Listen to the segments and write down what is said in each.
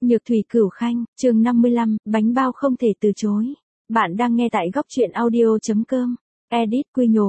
Nhược thủy cửu khanh, chương 55, bánh bao không thể từ chối. Bạn đang nghe tại góc truyện audio.com. Edit Quy Nhồ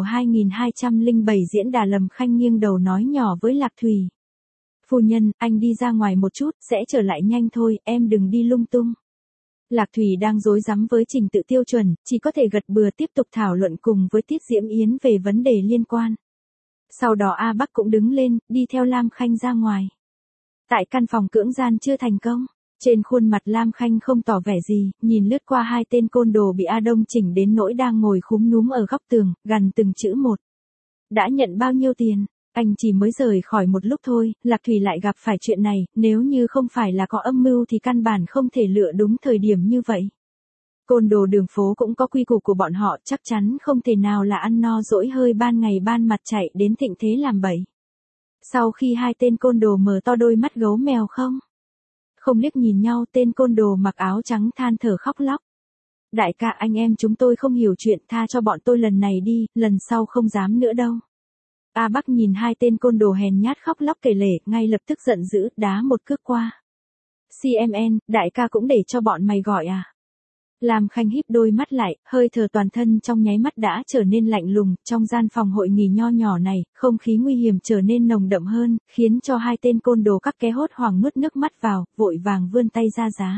2207 diễn đà Lâm Khanh nghiêng đầu nói nhỏ với Lạc Thủy. Phu nhân, anh đi ra ngoài một chút, sẽ trở lại nhanh thôi, em đừng đi lung tung. Lạc Thủy đang rối rắm với trình tự tiêu chuẩn, chỉ có thể gật bừa tiếp tục thảo luận cùng với Tiết Diễm Yến về vấn đề liên quan. Sau đó A Bắc cũng đứng lên, đi theo Lam Khanh ra ngoài. Tại căn phòng cưỡng gian chưa thành công, trên khuôn mặt Lam Khanh không tỏ vẻ gì, nhìn lướt qua hai tên côn đồ bị A Đông chỉnh đến nỗi đang ngồi khúm núm ở góc tường, gằn từng chữ một. Đã nhận bao nhiêu tiền? Anh chỉ mới rời khỏi một lúc thôi, Lạc Thủy lại gặp phải chuyện này, nếu như không phải là có âm mưu thì căn bản không thể lựa đúng thời điểm như vậy. Côn đồ đường phố cũng có quy củ của bọn họ, chắc chắn không thể nào là ăn no dỗi hơi ban ngày ban mặt chạy đến thịnh thế làm bậy. Sau khi hai tên côn đồ mở to đôi mắt gấu mèo không liếc nhìn nhau, tên côn đồ mặc áo trắng than thở khóc lóc. Đại ca, anh em chúng tôi không hiểu chuyện, tha cho bọn tôi lần này đi, lần sau không dám nữa đâu. A Bắc nhìn hai tên côn đồ hèn nhát khóc lóc kể lể, ngay lập tức giận dữ, đá một cước qua. CMN, đại ca cũng để cho bọn mày gọi à? Lam Khanh híp đôi mắt lại, hơi thở toàn thân trong nháy mắt đã trở nên lạnh lùng, trong gian phòng hội nghị nho nhỏ này, không khí nguy hiểm trở nên nồng đậm hơn, khiến cho hai tên côn đồ các ké hốt hoảng nuốt nước mắt vào, vội vàng vươn tay ra giá.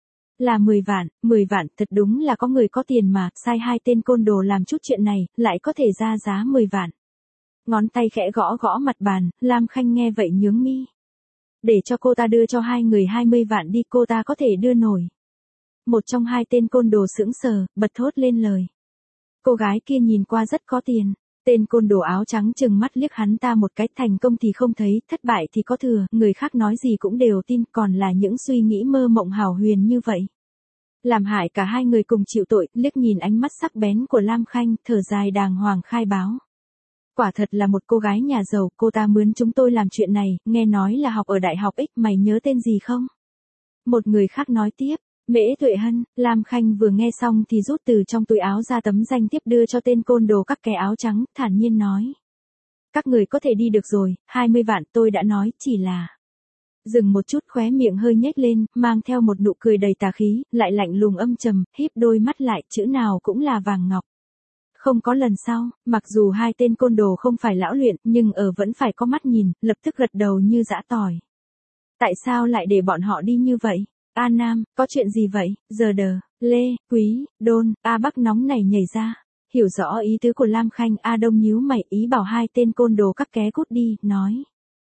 Là 10 vạn, thật đúng là có người có tiền mà, sai hai tên côn đồ làm chút chuyện này, lại có thể ra giá 10 vạn. Ngón tay khẽ gõ gõ mặt bàn, Lam Khanh nghe vậy nhướng mi. Để cho cô ta đưa cho hai người 20 vạn đi, cô ta có thể đưa nổi. Một trong hai tên côn đồ sững sờ, bật thốt lên lời. Cô gái kia nhìn qua rất có tiền. Tên côn đồ áo trắng trừng mắt liếc hắn ta một cái, thành công thì không thấy, thất bại thì có thừa, người khác nói gì cũng đều tin, còn là những suy nghĩ mơ mộng hào huyền như vậy. Làm hại cả hai người cùng chịu tội, liếc nhìn ánh mắt sắc bén của Lam Khanh, thở dài đàng hoàng khai báo. Quả thật là một cô gái nhà giàu, cô ta mướn chúng tôi làm chuyện này, nghe nói là học ở đại học X, mày nhớ tên gì không? Một người khác nói tiếp. Mễ Tuệ Hân. Lam Khanh vừa nghe xong thì rút từ trong túi áo ra tấm danh thiếp đưa cho tên côn đồ các kẻ áo trắng, thản nhiên nói. Các người có thể đi được rồi, 20 vạn tôi đã nói, chỉ là. Dừng một chút, khóe miệng hơi nhếch lên, mang theo một nụ cười đầy tà khí, lại lạnh lùng âm trầm, híp đôi mắt lại, chữ nào cũng là vàng ngọc. Không có lần sau, mặc dù hai tên côn đồ không phải lão luyện, nhưng vẫn phải có mắt nhìn, lập tức gật đầu như giã tỏi. Tại sao lại để bọn họ đi như vậy? A Nam, có chuyện gì vậy? Giờ đờ, Lê, Quý, Đôn, A Bắc nóng này nhảy ra. Hiểu rõ ý tứ của Lam Khanh, A Đông nhíu mày, ý bảo hai tên côn đồ các ké cút đi, nói.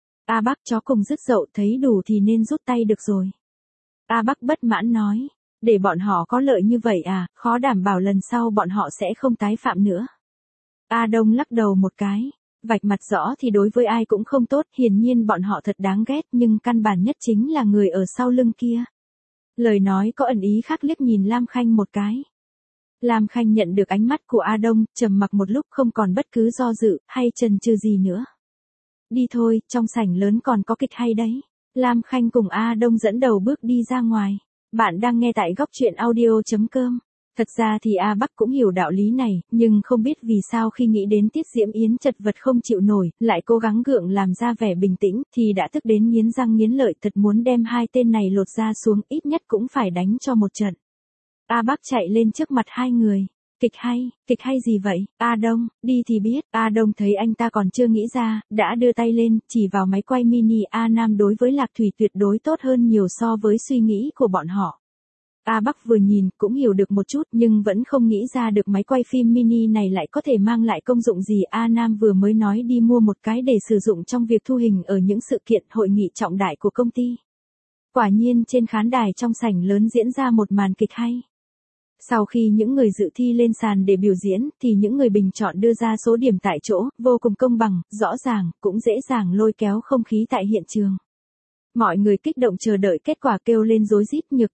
A Bắc chó cùng dứt dậu, thấy đủ thì nên rút tay được rồi. A Bắc bất mãn nói. Để bọn họ có lợi như vậy à, khó đảm bảo lần sau bọn họ sẽ không tái phạm nữa. A Đông lắc đầu một cái. Vạch mặt rõ thì đối với ai cũng không tốt, hiển nhiên bọn họ thật đáng ghét, nhưng căn bản nhất chính là người ở sau lưng kia. Lời nói có ẩn ý khác, liếc nhìn Lam Khanh một cái. Lam Khanh nhận được ánh mắt của A Đông, trầm mặc một lúc, không còn bất cứ do dự, hay chần chừ gì nữa. Đi thôi, trong sảnh lớn còn có kịch hay đấy. Lam Khanh cùng A Đông dẫn đầu bước đi ra ngoài. Bạn đang nghe tại góc truyện audio.com. Thật ra thì A Bắc cũng hiểu đạo lý này, nhưng không biết vì sao khi nghĩ đến Tiết Diễm Yến chật vật không chịu nổi, lại cố gắng gượng làm ra vẻ bình tĩnh, thì đã tức đến nghiến răng nghiến lợi, thật muốn đem hai tên này lột ra xuống, ít nhất cũng phải đánh cho một trận. A Bắc chạy lên trước mặt hai người. Kịch hay gì vậy? A Đông, đi thì biết. A Đông thấy anh ta còn chưa nghĩ ra, đã đưa tay lên, chỉ vào máy quay mini. A Nam đối với Lạc Thủy tuyệt đối tốt hơn nhiều so với suy nghĩ của bọn họ. A Bắc vừa nhìn, cũng hiểu được một chút, nhưng vẫn không nghĩ ra được máy quay phim mini này lại có thể mang lại công dụng gì. A Nam vừa mới nói đi mua một cái để sử dụng trong việc thu hình ở những sự kiện, hội nghị trọng đại của công ty. Quả nhiên trên khán đài trong sảnh lớn diễn ra một màn kịch hay. Sau khi những người dự thi lên sàn để biểu diễn, thì những người bình chọn đưa ra số điểm tại chỗ, vô cùng công bằng, rõ ràng, cũng dễ dàng lôi kéo không khí tại hiện trường. Mọi người kích động chờ đợi kết quả, kêu lên rối rít. Nhược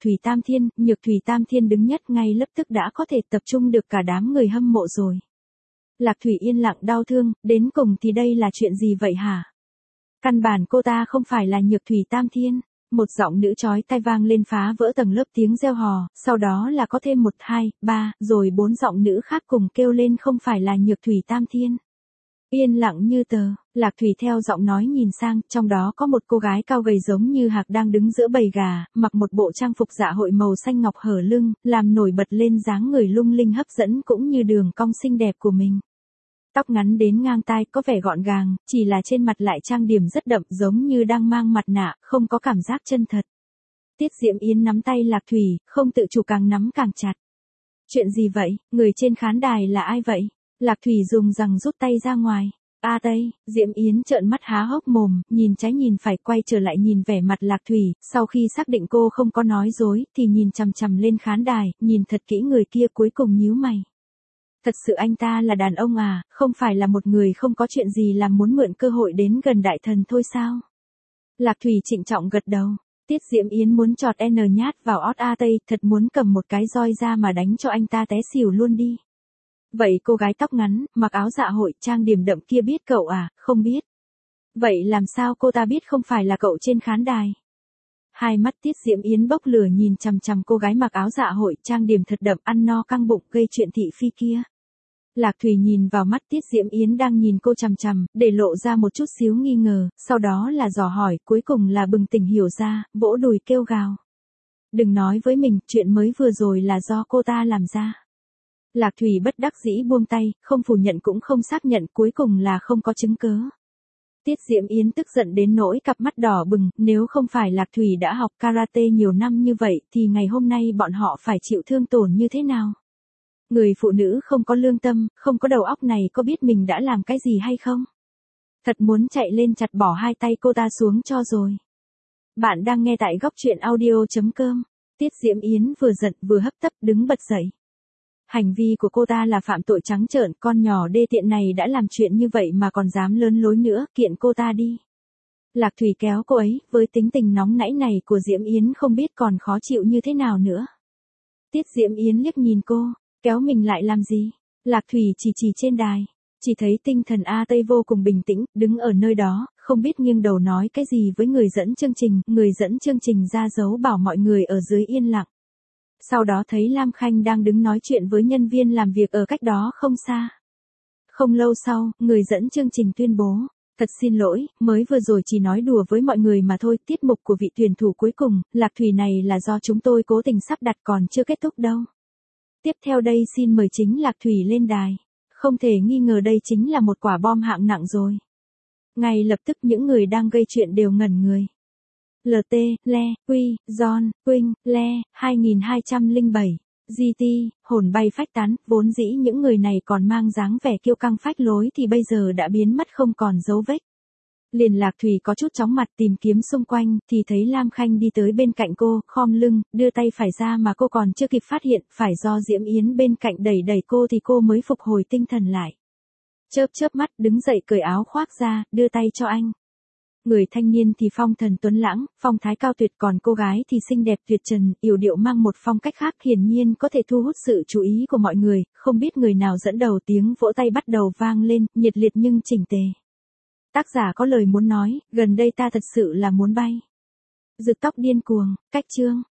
Thủy Tam Thiên đứng nhất, ngay lập tức đã có thể tập trung được cả đám người hâm mộ rồi. Lạc Thủy yên lặng đau thương, đến cùng thì đây là chuyện gì vậy hả? Căn bản cô ta không phải là Nhược Thủy Tam Thiên. Một giọng nữ chói tai vang lên phá vỡ tầng lớp tiếng reo hò, sau đó là có thêm 1, 2, 3, rồi 4 giọng nữ khác cùng kêu lên không phải là Nhược Thủy Tam Thiên. Yên lặng như tờ, Lạc Thủy theo giọng nói nhìn sang, trong đó có một cô gái cao gầy giống như hạc đang đứng giữa bầy gà, mặc một bộ trang phục dạ hội màu xanh ngọc hở lưng, làm nổi bật lên dáng người lung linh hấp dẫn cũng như đường cong xinh đẹp của mình. Tóc ngắn đến ngang tai có vẻ gọn gàng, chỉ là trên mặt lại trang điểm rất đậm giống như đang mang mặt nạ, không có cảm giác chân thật. Tiết Diễm Yến nắm tay Lạc Thủy, không tự chủ càng nắm càng chặt. Chuyện gì vậy, người trên khán đài là ai vậy? Lạc Thủy dùng rằng rút tay ra ngoài. Tây, Diễm Yến trợn mắt há hốc mồm, nhìn trái nhìn phải quay trở lại nhìn vẻ mặt Lạc Thủy, sau khi xác định cô không có nói dối, thì nhìn chằm chằm lên khán đài, nhìn thật kỹ người kia cuối cùng nhíu mày. Thật sự anh ta là đàn ông à, không phải là một người không có chuyện gì làm muốn mượn cơ hội đến gần đại thần thôi sao? Lạc Thủy trịnh trọng gật đầu. Tiết Diễm Yến muốn chọt nhát vào ót Tây, thật muốn cầm một cái roi ra mà đánh cho anh ta té xỉu luôn đi. Vậy cô gái tóc ngắn, mặc áo dạ hội, trang điểm đậm kia biết cậu à, không biết. Vậy làm sao cô ta biết không phải là cậu trên khán đài? Hai mắt Tiết Diễm Yến bốc lửa nhìn chằm chằm cô gái mặc áo dạ hội, trang điểm thật đậm ăn no căng bụng gây chuyện thị phi kia. Lạc Thủy nhìn vào mắt Tiết Diễm Yến đang nhìn cô chằm chằm, để lộ ra một chút xíu nghi ngờ, sau đó là dò hỏi, cuối cùng là bừng tỉnh hiểu ra, vỗ đùi kêu gào. Đừng nói với mình, chuyện mới vừa rồi là do cô ta làm ra. Lạc Thủy bất đắc dĩ buông tay, không phủ nhận cũng không xác nhận, cuối cùng là không có chứng cớ. Tiết Diễm Yến tức giận đến nỗi cặp mắt đỏ bừng, nếu không phải Lạc Thủy đã học karate nhiều năm như vậy thì ngày hôm nay bọn họ phải chịu thương tổn như thế nào? Người phụ nữ không có lương tâm, không có đầu óc này có biết mình đã làm cái gì hay không? Thật muốn chạy lên chặt bỏ hai tay cô ta xuống cho rồi. Bạn đang nghe tại góc truyện audio.com. Tiết Diễm Yến vừa giận vừa hấp tấp đứng bật dậy. Hành vi của cô ta là phạm tội trắng trợn, con nhỏ đê tiện này đã làm chuyện như vậy mà còn dám lớn lối nữa, kiện cô ta đi. Lạc Thủy kéo cô ấy, với tính tình nóng nảy này của Diễm Yến không biết còn khó chịu như thế nào nữa. Tiết Diễm Yến liếc nhìn cô, kéo mình lại làm gì? Lạc Thủy chỉ trên đài, chỉ thấy tinh thần Tây vô cùng bình tĩnh, đứng ở nơi đó, không biết nghiêng đầu nói cái gì với người dẫn chương trình ra dấu bảo mọi người ở dưới yên lặng. Sau đó thấy Lam Khanh đang đứng nói chuyện với nhân viên làm việc ở cách đó không xa. Không lâu sau, người dẫn chương trình tuyên bố, thật xin lỗi, mới vừa rồi chỉ nói đùa với mọi người mà thôi, tiết mục của vị tuyển thủ cuối cùng, Lạc Thủy này là do chúng tôi cố tình sắp đặt còn chưa kết thúc đâu. Tiếp theo đây xin mời chính Lạc Thủy lên đài. Không thể nghi ngờ đây chính là một quả bom hạng nặng rồi. Ngay lập tức những người đang gây chuyện đều ngẩn người. LT, Le, Quy, John, Quynh, Le, 2207, GT, hồn bay phách tán, vốn dĩ những người này còn mang dáng vẻ kiêu căng phách lối thì bây giờ đã biến mất không còn dấu vết. Liền Lạc Thủy có chút chóng mặt tìm kiếm xung quanh, thì thấy Lam Khanh đi tới bên cạnh cô, khom lưng, đưa tay phải ra mà cô còn chưa kịp phát hiện, phải do Diễm Yến bên cạnh đẩy cô thì cô mới phục hồi tinh thần lại. Chớp mắt đứng dậy cởi áo khoác ra, đưa tay cho anh. Người thanh niên thì phong thần tuấn lãng, phong thái cao tuyệt, còn cô gái thì xinh đẹp tuyệt trần, yểu điệu mang một phong cách khác hiển nhiên có thể thu hút sự chú ý của mọi người, không biết người nào dẫn đầu, tiếng vỗ tay bắt đầu vang lên, nhiệt liệt nhưng chỉnh tề. Tác giả có lời muốn nói, gần đây ta thật sự là muốn bay. Rực tóc điên cuồng, cách chương.